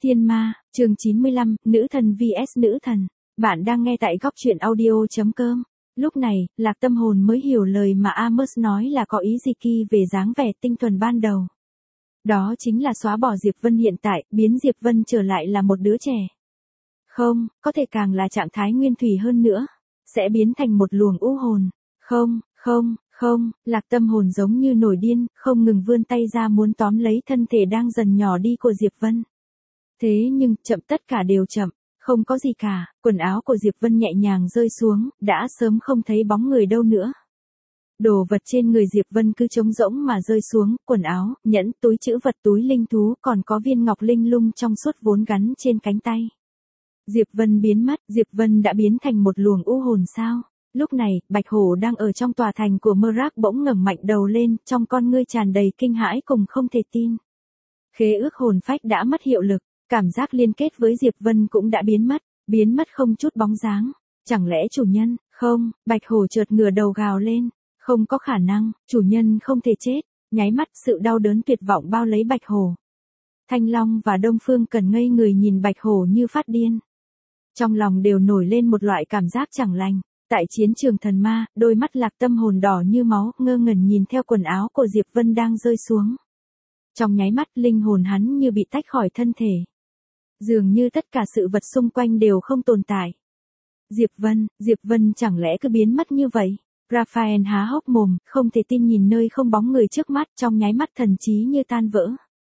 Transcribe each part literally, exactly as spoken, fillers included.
Thiên Ma, chương chín mươi lăm, Nữ thần vs Nữ thần. Bạn đang nghe tại góc truyện audio.com. Lúc này, Lạc Tâm Hồn mới hiểu lời mà Amos nói là có ý gì kỳ về dáng vẻ tinh thuần ban đầu. Đó chính là xóa bỏ Diệp Vân hiện tại, biến Diệp Vân trở lại là một đứa trẻ. Không, có thể càng là trạng thái nguyên thủy hơn nữa. Sẽ biến thành một luồng u hồn. Không, không, không, Lạc Tâm Hồn giống như nổi điên, không ngừng vươn tay ra muốn tóm lấy thân thể đang dần nhỏ đi của Diệp Vân. Thế nhưng, chậm tất cả đều chậm, không có gì cả, quần áo của Diệp Vân nhẹ nhàng rơi xuống, đã sớm không thấy bóng người đâu nữa. Đồ vật trên người Diệp Vân cứ trống rỗng mà rơi xuống, quần áo, nhẫn, túi trữ vật, túi linh thú, còn có viên ngọc linh lung trong suốt vốn gắn trên cánh tay. Diệp Vân biến mất, Diệp Vân đã biến thành một luồng u hồn sao? Lúc này, Bạch Hổ đang ở trong tòa thành của Mrak bỗng ngẩng mạnh đầu lên, trong con ngươi tràn đầy kinh hãi cùng không thể tin. Khế ước hồn phách đã mất hiệu lực, cảm giác liên kết với Diệp Vân cũng đã biến mất, biến mất không chút bóng dáng. Chẳng lẽ chủ nhân, không, Bạch Hổ chợt ngửa đầu gào lên, không có khả năng, chủ nhân không thể chết, nháy mắt sự đau đớn tuyệt vọng bao lấy Bạch Hổ. Thanh Long và Đông Phương Cần ngây người nhìn Bạch Hổ như phát điên. Trong lòng đều nổi lên một loại cảm giác chẳng lành. Tại chiến trường thần ma, đôi mắt Lạc Tâm Hồn đỏ như máu, ngơ ngẩn nhìn theo quần áo của Diệp Vân đang rơi xuống. Trong nháy mắt, linh hồn hắn như bị tách khỏi thân thể. Dường như tất cả sự vật xung quanh đều không tồn tại. Diệp Vân, Diệp Vân chẳng lẽ cứ biến mất như vậy? Raphael há hốc mồm, không thể tin nhìn nơi không bóng người trước mắt, trong nháy mắt thần trí như tan vỡ.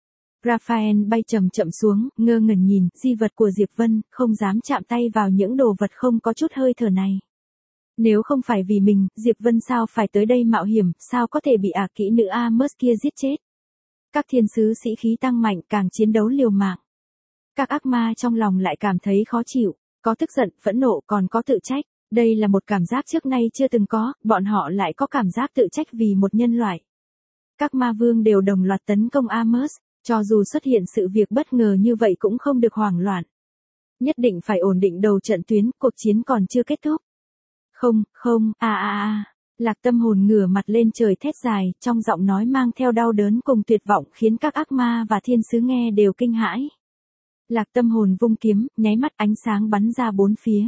Raphael bay chậm chậm xuống, ngơ ngẩn nhìn, di vật của Diệp Vân, không dám chạm tay vào những đồ vật không có chút hơi thở này. Nếu không phải vì mình, Diệp Vân sao phải tới đây mạo hiểm, sao có thể bị ả kỹ nữ Amos kia giết chết. Các thiên sứ sĩ khí tăng mạnh càng chiến đấu liều mạng. Các ác ma trong lòng lại cảm thấy khó chịu, có tức giận, phẫn nộ còn có tự trách. Đây là một cảm giác trước nay chưa từng có, bọn họ lại có cảm giác tự trách vì một nhân loại. Các ma vương đều đồng loạt tấn công Amos, cho dù xuất hiện sự việc bất ngờ như vậy cũng không được hoảng loạn. Nhất định phải ổn định đầu trận tuyến, cuộc chiến còn chưa kết thúc. Không, không, a a a, Lạc Tâm Hồn ngửa mặt lên trời thét dài, trong giọng nói mang theo đau đớn cùng tuyệt vọng khiến các ác ma và thiên sứ nghe đều kinh hãi. Lạc Tâm Hồn vung kiếm, nháy mắt ánh sáng bắn ra bốn phía.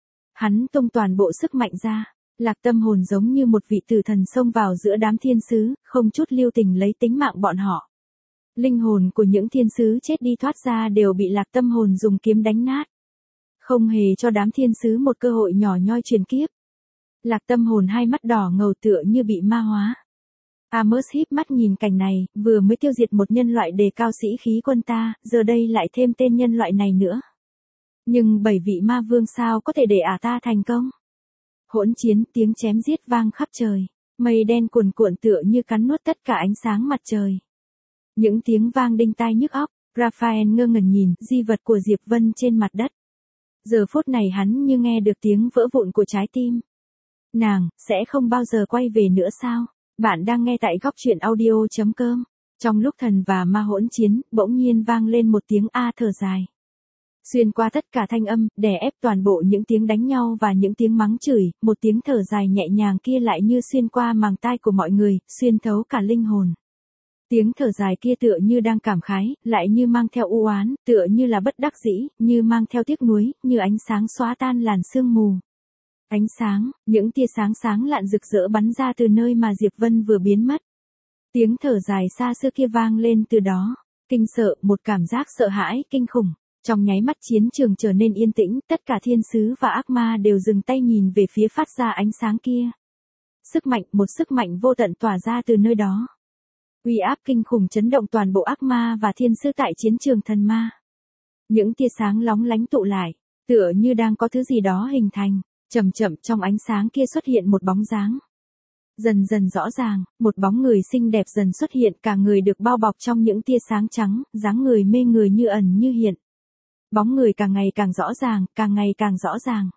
Hắn tung toàn bộ sức mạnh ra, Lạc Tâm Hồn giống như một vị tử thần xông vào giữa đám thiên sứ, không chút lưu tình lấy tính mạng bọn họ. Linh hồn của những thiên sứ chết đi thoát ra đều bị Lạc Tâm Hồn dùng kiếm đánh nát. Không hề cho đám thiên sứ một cơ hội nhỏ nhoi truyền kiếp. Lạc Tâm Hồn hai mắt đỏ ngầu tựa như bị ma hóa. Amos híp mắt nhìn cảnh này, vừa mới tiêu diệt một nhân loại đề cao sĩ khí quân ta, giờ đây lại thêm tên nhân loại này nữa. Nhưng bảy vị ma vương sao có thể để ả ta thành công? Hỗn chiến, tiếng chém giết vang khắp trời, mây đen cuồn cuộn tựa như cắn nuốt tất cả ánh sáng mặt trời. Những tiếng vang đinh tai nhức óc, Raphael ngơ ngẩn nhìn di vật của Diệp Vân trên mặt đất. Giờ phút này hắn như nghe được tiếng vỡ vụn của trái tim. Nàng, sẽ không bao giờ quay về nữa sao? Bạn đang nghe tại góc truyện audio.com. Trong lúc thần và ma hỗn chiến, bỗng nhiên vang lên một tiếng a thở dài. Xuyên qua tất cả thanh âm, đè ép toàn bộ những tiếng đánh nhau và những tiếng mắng chửi, một tiếng thở dài nhẹ nhàng kia lại như xuyên qua màng tai của mọi người, xuyên thấu cả linh hồn. Tiếng thở dài kia tựa như đang cảm khái, lại như mang theo u oán, tựa như là bất đắc dĩ, như mang theo tiếc nuối, như ánh sáng xóa tan làn sương mù. Ánh sáng, những tia sáng sáng lạn rực rỡ bắn ra từ nơi mà Diệp Vân vừa biến mất. Tiếng thở dài xa xưa kia vang lên từ đó, kinh sợ, một cảm giác sợ hãi, kinh khủng. Trong nháy mắt chiến trường trở nên yên tĩnh, tất cả thiên sứ và ác ma đều dừng tay nhìn về phía phát ra ánh sáng kia. Sức mạnh, một sức mạnh vô tận tỏa ra từ nơi đó. Uy áp kinh khủng chấn động toàn bộ ác ma và thiên sứ tại chiến trường thần ma. Những tia sáng lóng lánh tụ lại, tựa như đang có thứ gì đó hình thành, chậm chậm trong ánh sáng kia xuất hiện một bóng dáng. Dần dần rõ ràng, một bóng người xinh đẹp dần xuất hiện, cả người được bao bọc trong những tia sáng trắng, dáng người mê người như ẩn như hiện. Bóng người càng ngày càng rõ ràng, càng ngày càng rõ ràng.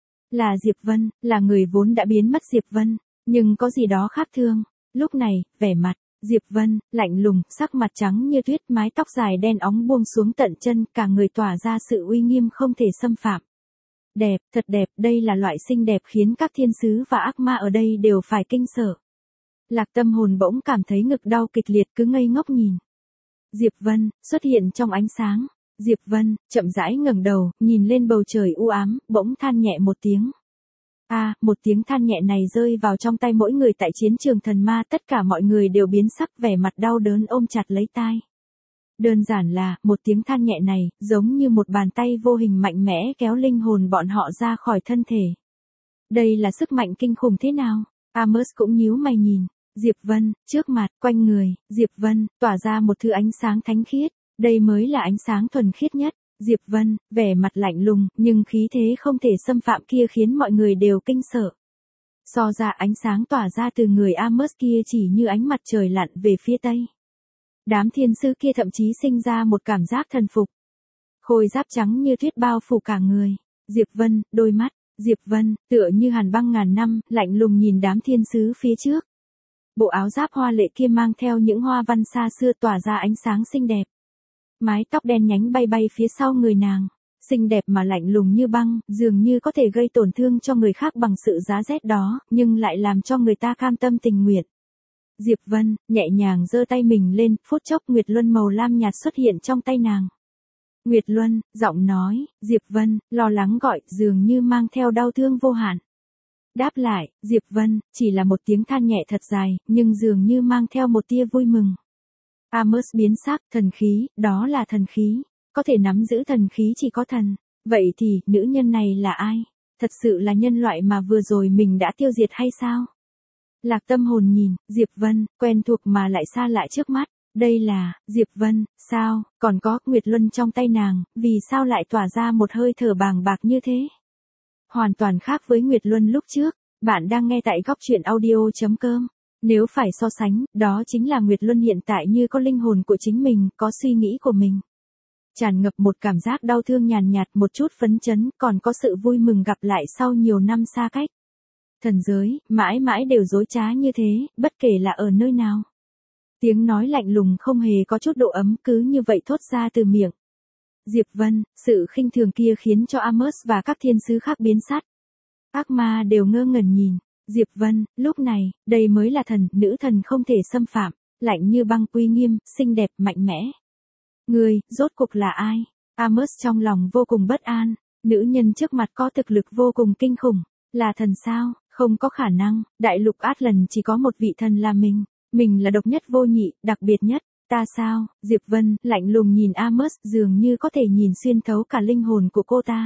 Là Diệp Vân, là người vốn đã biến mất Diệp Vân, nhưng có gì đó khác thường. Lúc này, vẻ mặt Diệp Vân, lạnh lùng, sắc mặt trắng như tuyết, mái tóc dài đen óng buông xuống tận chân, cả người tỏa ra sự uy nghiêm không thể xâm phạm. Đẹp, thật đẹp, đây là loại xinh đẹp khiến các thiên sứ và ác ma ở đây đều phải kinh sợ. Lạc Tâm Hồn bỗng cảm thấy ngực đau kịch liệt cứ ngây ngốc nhìn. Diệp Vân, xuất hiện trong ánh sáng, Diệp Vân, chậm rãi ngẩng đầu, nhìn lên bầu trời u ám, bỗng than nhẹ một tiếng. A, à, một tiếng than nhẹ này rơi vào trong tay mỗi người tại chiến trường thần ma, tất cả mọi người đều biến sắc, vẻ mặt đau đớn ôm chặt lấy tai. Đơn giản là, một tiếng than nhẹ này, giống như một bàn tay vô hình mạnh mẽ kéo linh hồn bọn họ ra khỏi thân thể. Đây là sức mạnh kinh khủng thế nào? Amos cũng nhíu mày nhìn. Diệp Vân, trước mặt, quanh người, Diệp Vân, tỏa ra một thứ ánh sáng thánh khiết. Đây mới là ánh sáng thuần khiết nhất. Diệp Vân, vẻ mặt lạnh lùng, nhưng khí thế không thể xâm phạm kia khiến mọi người đều kinh sợ. So ra ánh sáng tỏa ra từ người Amos kia chỉ như ánh mặt trời lặn về phía tây. Đám thiên sư kia thậm chí sinh ra một cảm giác thần phục. Khôi giáp trắng như tuyết bao phủ cả người. Diệp Vân, đôi mắt, Diệp Vân, tựa như hàn băng ngàn năm, lạnh lùng nhìn đám thiên sứ phía trước. Bộ áo giáp hoa lệ kia mang theo những hoa văn xa xưa tỏa ra ánh sáng xinh đẹp. Mái tóc đen nhánh bay bay phía sau người nàng, xinh đẹp mà lạnh lùng như băng, dường như có thể gây tổn thương cho người khác bằng sự giá rét đó, nhưng lại làm cho người ta cam tâm tình nguyện. Diệp Vân, nhẹ nhàng giơ tay mình lên, phút chốc Nguyệt Luân màu lam nhạt xuất hiện trong tay nàng. Nguyệt Luân, giọng nói, Diệp Vân, lo lắng gọi, dường như mang theo đau thương vô hạn. Đáp lại, Diệp Vân, chỉ là một tiếng than nhẹ thật dài, nhưng dường như mang theo một tia vui mừng. Amos biến sắc, thần khí, đó là thần khí. Có thể nắm giữ thần khí chỉ có thần. Vậy thì, nữ nhân này là ai? Thật sự là nhân loại mà vừa rồi mình đã tiêu diệt hay sao? Lạc Tâm Hồn nhìn, Diệp Vân, quen thuộc mà lại xa lại trước mắt. Đây là, Diệp Vân, sao, còn có, Nguyệt Luân trong tay nàng, vì sao lại tỏa ra một hơi thở bàng bạc như thế? Hoàn toàn khác với Nguyệt Luân lúc trước. Bạn đang nghe tại góc truyện audio chấm com. Nếu phải so sánh, đó chính là Nguyệt Luân hiện tại như có linh hồn của chính mình, có suy nghĩ của mình. Tràn ngập một cảm giác đau thương nhàn nhạt, một chút phấn chấn, còn có sự vui mừng gặp lại sau nhiều năm xa cách. Thần giới, mãi mãi đều dối trá như thế, bất kể là ở nơi nào. Tiếng nói lạnh lùng không hề có chút độ ấm, cứ như vậy thốt ra từ miệng. Diệp Vân, sự khinh thường kia khiến cho Amos và các thiên sứ khác biến sắc. Ác ma đều ngơ ngẩn nhìn. Diệp Vân, lúc này, đây mới là thần, nữ thần không thể xâm phạm, lạnh như băng uy nghiêm, xinh đẹp, mạnh mẽ. Người, rốt cuộc là ai? Amos trong lòng vô cùng bất an, nữ nhân trước mặt có thực lực vô cùng kinh khủng, là thần sao? Không có khả năng, đại lục Atlan chỉ có một vị thần là mình, mình là độc nhất vô nhị, đặc biệt nhất, ta sao? Diệp Vân, lạnh lùng nhìn Amos, dường như có thể nhìn xuyên thấu cả linh hồn của cô ta.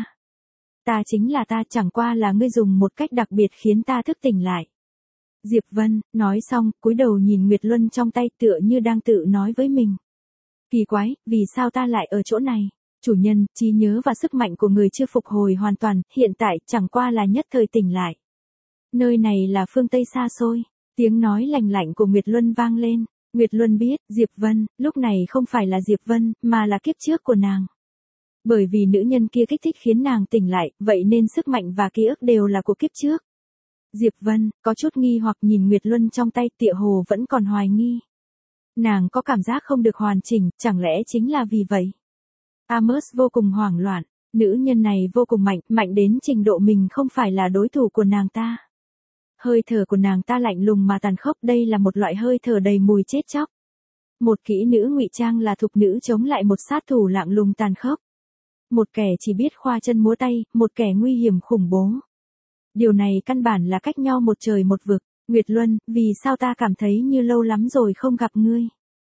Ta chính là ta, chẳng qua là ngươi dùng một cách đặc biệt khiến ta thức tỉnh lại. Diệp Vân, nói xong, cúi đầu nhìn Nguyệt Luân trong tay tựa như đang tự nói với mình. Kỳ quái, vì sao ta lại ở chỗ này? Chủ nhân, trí nhớ và sức mạnh của người chưa phục hồi hoàn toàn, hiện tại chẳng qua là nhất thời tỉnh lại. Nơi này là phương Tây xa xôi, tiếng nói lạnh lạnh của Nguyệt Luân vang lên. Nguyệt Luân biết, Diệp Vân, lúc này không phải là Diệp Vân, mà là kiếp trước của nàng. Bởi vì nữ nhân kia kích thích khiến nàng tỉnh lại, vậy nên sức mạnh và ký ức đều là của kiếp trước. Diệp Vân, có chút nghi hoặc nhìn Nguyệt Luân trong tay, tựa hồ vẫn còn hoài nghi. Nàng có cảm giác không được hoàn chỉnh, chẳng lẽ chính là vì vậy? Amos vô cùng hoảng loạn, nữ nhân này vô cùng mạnh, mạnh đến trình độ mình không phải là đối thủ của nàng ta. Hơi thở của nàng ta lạnh lùng mà tàn khốc, đây là một loại hơi thở đầy mùi chết chóc. Một kỹ nữ ngụy trang là thục nữ chống lại một sát thủ lạnh lùng tàn khốc. Một kẻ chỉ biết khoa chân múa tay, một kẻ nguy hiểm khủng bố. Điều này căn bản là cách nhau một trời một vực. Nguyệt Luân, vì sao ta cảm thấy như lâu lắm rồi không gặp ngươi?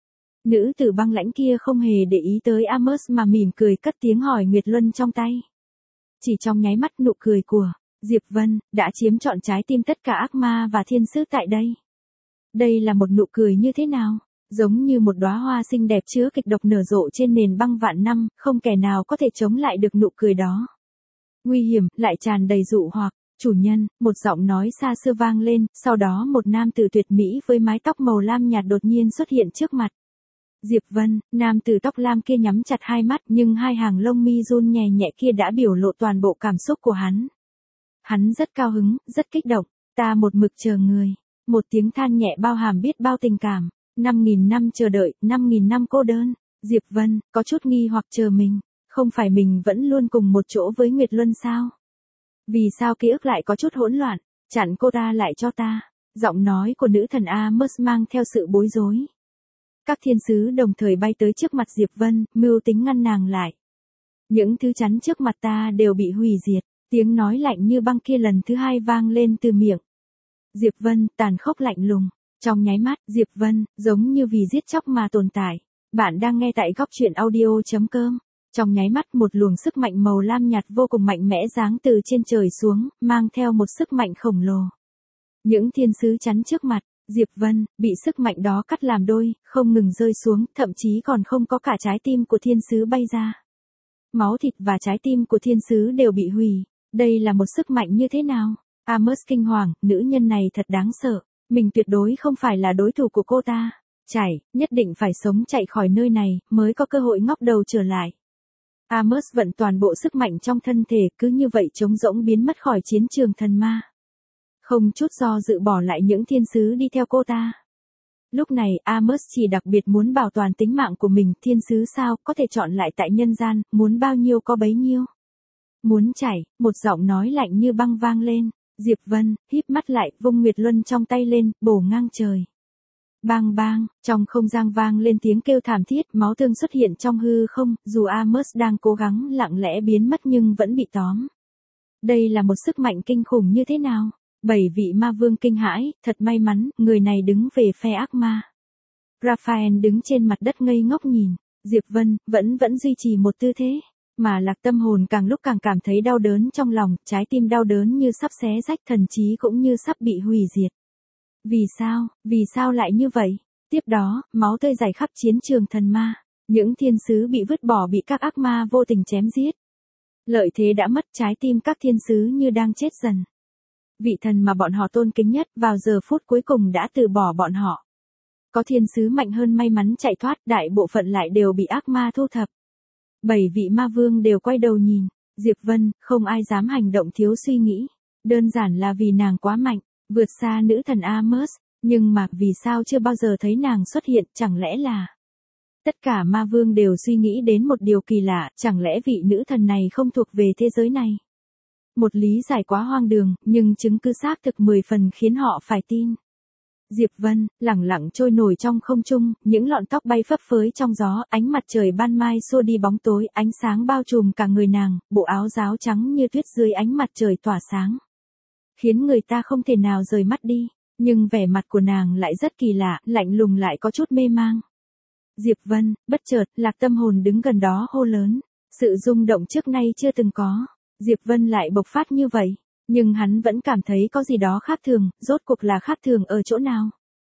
Nữ tử băng lãnh kia không hề để ý tới Amos mà mỉm cười cất tiếng hỏi Nguyệt Luân trong tay. Chỉ trong nháy mắt nụ cười của Diệp Vân đã chiếm trọn trái tim tất cả ác ma và thiên sứ tại đây. Đây là một nụ cười như thế nào? Giống như một đóa hoa xinh đẹp chứa kịch độc nở rộ trên nền băng vạn năm, không kẻ nào có thể chống lại được nụ cười đó. Nguy hiểm, lại tràn đầy dụ hoặc. Chủ nhân, một giọng nói xa xưa vang lên, sau đó một nam tử tuyệt mỹ với mái tóc màu lam nhạt đột nhiên xuất hiện trước mặt. Diệp Vân, nam tử tóc lam kia nhắm chặt hai mắt, nhưng hai hàng lông mi run nhẹ nhẹ kia đã biểu lộ toàn bộ cảm xúc của hắn. Hắn rất cao hứng, rất kích động, ta một mực chờ người. Một tiếng than nhẹ bao hàm biết bao tình cảm, năm nghìn năm chờ đợi, năm nghìn năm cô đơn. Diệp Vân, có chút nghi hoặc chờ mình, không phải mình vẫn luôn cùng một chỗ với Nguyệt Luân sao? Vì sao ký ức lại có chút hỗn loạn, chặn cô ta lại cho ta. Giọng nói của nữ thần Amos mang theo sự bối rối. Các thiên sứ đồng thời bay tới trước mặt Diệp Vân, mưu tính ngăn nàng lại. Những thứ chắn trước mặt ta đều bị hủy diệt. Tiếng nói lạnh như băng kia lần thứ hai vang lên từ miệng Diệp Vân, tàn khốc lạnh lùng. Trong nháy mắt, Diệp Vân, giống như vì giết chóc mà tồn tại. Bạn đang nghe tại góc truyện audio.com. Trong nháy mắt một luồng sức mạnh màu lam nhạt vô cùng mạnh mẽ giáng từ trên trời xuống, mang theo một sức mạnh khổng lồ. Những thiên sứ chắn trước mặt, Diệp Vân, bị sức mạnh đó cắt làm đôi, không ngừng rơi xuống, thậm chí còn không có cả trái tim của thiên sứ bay ra. Máu thịt và trái tim của thiên sứ đều bị hủy. Đây là một sức mạnh như thế nào? Amos kinh hoàng, nữ nhân này thật đáng sợ. Mình tuyệt đối không phải là đối thủ của cô ta. Chảy, nhất định phải sống chạy khỏi nơi này, mới có cơ hội ngóc đầu trở lại. Amos vận toàn bộ sức mạnh trong thân thể, cứ như vậy trống rỗng biến mất khỏi chiến trường thần ma. Không chút do dự bỏ lại những thiên sứ đi theo cô ta. Lúc này Amos chỉ đặc biệt muốn bảo toàn tính mạng của mình, thiên sứ sao có thể chọn lại tại nhân gian, muốn bao nhiêu có bấy nhiêu. Muốn chảy, một giọng nói lạnh như băng vang lên. Diệp Vân, híp mắt lại, vung Nguyệt Luân trong tay lên, bổ ngang trời. Bang bang, trong không gian vang lên tiếng kêu thảm thiết, máu tươi xuất hiện trong hư không, dù Amos đang cố gắng lặng lẽ biến mất nhưng vẫn bị tóm. Đây là một sức mạnh kinh khủng như thế nào? Bảy vị ma vương kinh hãi, thật may mắn, người này đứng về phe ác ma. Raphael đứng trên mặt đất ngây ngốc nhìn, Diệp Vân, vẫn vẫn duy trì một tư thế. Mà Lạc Tâm Hồn càng lúc càng cảm thấy đau đớn trong lòng, trái tim đau đớn như sắp xé rách, thần trí cũng như sắp bị hủy diệt. Vì sao, vì sao lại như vậy? Tiếp đó, máu tươi rải khắp chiến trường thần ma. Những thiên sứ bị vứt bỏ bị các ác ma vô tình chém giết. Lợi thế đã mất, trái tim các thiên sứ như đang chết dần. Vị thần mà bọn họ tôn kính nhất vào giờ phút cuối cùng đã từ bỏ bọn họ. Có thiên sứ mạnh hơn may mắn chạy thoát, đại bộ phận lại đều bị ác ma thu thập. Bảy vị ma vương đều quay đầu nhìn, Diệp Vân, không ai dám hành động thiếu suy nghĩ. Đơn giản là vì nàng quá mạnh, vượt xa nữ thần Amos, nhưng mà vì sao chưa bao giờ thấy nàng xuất hiện, chẳng lẽ là... Tất cả ma vương đều suy nghĩ đến một điều kỳ lạ, chẳng lẽ vị nữ thần này không thuộc về thế giới này? Một lý giải quá hoang đường, nhưng chứng cứ xác thực mười phần khiến họ phải tin. Diệp Vân, lẳng lặng trôi nổi trong không trung, những lọn tóc bay phấp phới trong gió, ánh mặt trời ban mai xua đi bóng tối, ánh sáng bao trùm cả người nàng, bộ áo giáo trắng như tuyết dưới ánh mặt trời tỏa sáng. Khiến người ta không thể nào rời mắt đi, nhưng vẻ mặt của nàng lại rất kỳ lạ, lạnh lùng lại có chút mê mang. Diệp Vân, bất chợt, Lạc Tâm Hồn đứng gần đó hô lớn, sự rung động trước nay chưa từng có. Diệp Vân lại bộc phát như vậy. Nhưng hắn vẫn cảm thấy có gì đó khác thường, rốt cuộc là khác thường ở chỗ nào?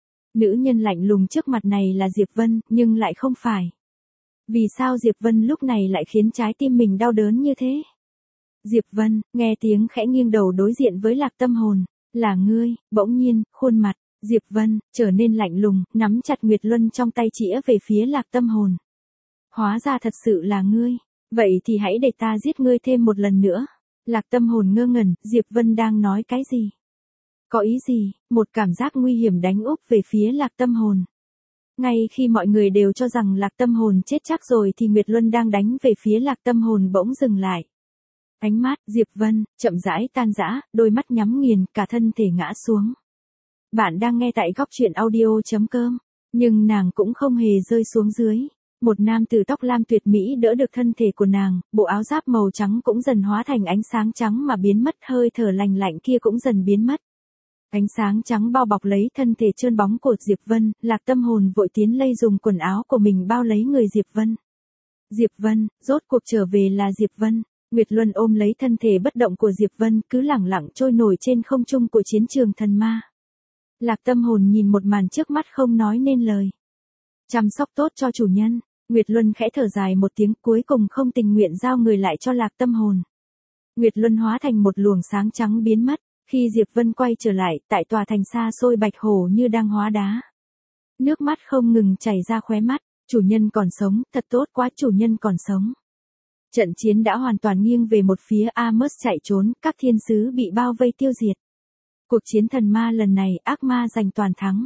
Nữ nhân lạnh lùng trước mặt này là Diệp Vân, nhưng lại không phải. Vì sao Diệp Vân lúc này lại khiến trái tim mình đau đớn như thế? Diệp Vân, nghe tiếng khẽ nghiêng đầu đối diện với Lạc Tâm Hồn. Là ngươi, bỗng nhiên, khuôn mặt, Diệp Vân, trở nên lạnh lùng, nắm chặt Nguyệt Luân trong tay chĩa về phía Lạc Tâm Hồn. Hóa ra thật sự là ngươi, vậy thì hãy để ta giết ngươi thêm một lần nữa. Lạc Tâm Hồn ngơ ngẩn, Diệp Vân đang nói cái gì? Có ý gì? Một cảm giác nguy hiểm đánh úp về phía Lạc Tâm Hồn. Ngay khi mọi người đều cho rằng Lạc Tâm Hồn chết chắc rồi thì Nguyệt Luân đang đánh về phía Lạc Tâm Hồn bỗng dừng lại. Ánh mắt, Diệp Vân, chậm rãi tan rã, đôi mắt nhắm nghiền, cả thân thể ngã xuống. Bạn đang nghe tại góc truyện audio.com, nhưng nàng cũng không hề rơi xuống dưới. Một nam tử tóc lam tuyệt mỹ đỡ được thân thể của nàng, bộ áo giáp màu trắng cũng dần hóa thành ánh sáng trắng mà biến mất, hơi thở lành lạnh kia cũng dần biến mất. Ánh sáng trắng bao bọc lấy thân thể trơn bóng của Diệp Vân, Lạc Tâm Hồn vội tiến lây dùng quần áo của mình bao lấy người Diệp Vân. Diệp Vân, rốt cuộc trở về là Diệp Vân. Nguyệt Luân ôm lấy thân thể bất động của Diệp Vân, cứ lẳng lặng trôi nổi trên không trung của chiến trường thần ma. Lạc Tâm Hồn nhìn một màn trước mắt không nói nên lời. Chăm sóc tốt cho chủ nhân. Nguyệt Luân khẽ thở dài một tiếng, cuối cùng không tình nguyện giao người lại cho Lạc Tâm Hồn. Nguyệt Luân hóa thành một luồng sáng trắng biến mất, khi Diệp Vân quay trở lại, tại tòa thành xa xôi Bạch Hổ như đang hóa đá. Nước mắt không ngừng chảy ra khóe mắt, chủ nhân còn sống, thật tốt quá, chủ nhân còn sống. Trận chiến đã hoàn toàn nghiêng về một phía, Amos chạy trốn, các thiên sứ bị bao vây tiêu diệt. Cuộc chiến thần ma lần này, ác ma giành toàn thắng.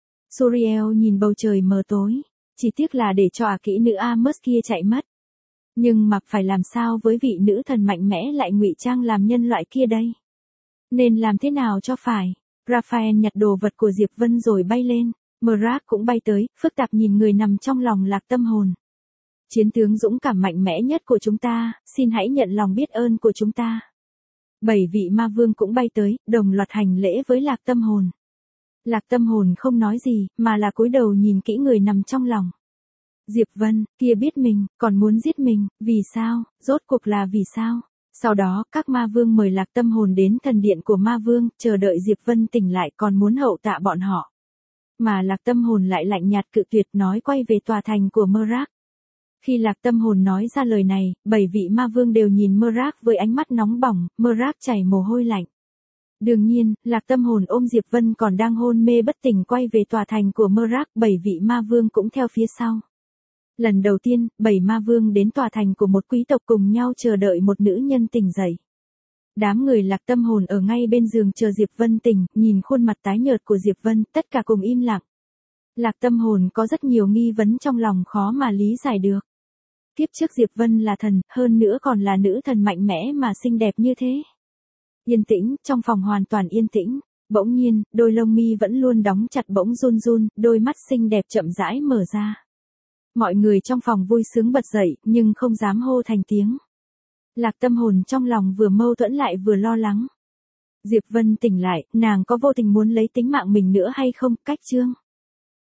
Suriel nhìn bầu trời mờ tối. Chỉ tiếc là để cho ả kỹ nữ Amos kia chạy mất. Nhưng mà phải làm sao với vị nữ thần mạnh mẽ lại ngụy trang làm nhân loại kia đây? Nên làm thế nào cho phải? Raphael nhặt đồ vật của Diệp Vân rồi bay lên. Mrak cũng bay tới, phức tạp nhìn người nằm trong lòng Lạc Tâm Hồn. Chiến tướng dũng cảm mạnh mẽ nhất của chúng ta, xin hãy nhận lòng biết ơn của chúng ta. Bảy vị ma vương cũng bay tới, đồng loạt hành lễ với Lạc Tâm Hồn. Lạc Tâm Hồn không nói gì, mà là cúi đầu nhìn kỹ người nằm trong lòng. Diệp Vân, kia biết mình, còn muốn giết mình, vì sao, rốt cuộc là vì sao? Sau đó, các ma vương mời Lạc Tâm Hồn đến thần điện của ma vương, chờ đợi Diệp Vân tỉnh lại còn muốn hậu tạ bọn họ. Mà Lạc Tâm Hồn lại lạnh nhạt cự tuyệt nói quay về tòa thành của Mơ-rác. Khi Lạc Tâm Hồn nói ra lời này, bảy vị ma vương đều nhìn Mơ-rác với ánh mắt nóng bỏng, Mơ-rác chảy mồ hôi lạnh. Đương nhiên, Lạc Tâm Hồn ôm Diệp Vân còn đang hôn mê bất tỉnh quay về tòa thành của Mơ-rác, bảy vị ma vương cũng theo phía sau. Lần đầu tiên, bảy ma vương đến tòa thành của một quý tộc cùng nhau chờ đợi một nữ nhân tỉnh dậy. Đám người Lạc Tâm Hồn ở ngay bên giường chờ Diệp Vân tỉnh, nhìn khuôn mặt tái nhợt của Diệp Vân, tất cả cùng im lặng. Lạc Tâm Hồn có rất nhiều nghi vấn trong lòng khó mà lý giải được. Kiếp trước Diệp Vân là thần, hơn nữa còn là nữ thần mạnh mẽ mà xinh đẹp như thế. Yên tĩnh, trong phòng hoàn toàn yên tĩnh. Bỗng nhiên, đôi lông mi vẫn luôn đóng chặt bỗng run run, đôi mắt xinh đẹp chậm rãi mở ra. Mọi người trong phòng vui sướng bật dậy, nhưng không dám hô thành tiếng. Lạc Tâm Hồn trong lòng vừa mâu thuẫn lại vừa lo lắng. Diệp Vân tỉnh lại, nàng có vô tình muốn lấy tính mạng mình nữa hay không? Cách chương.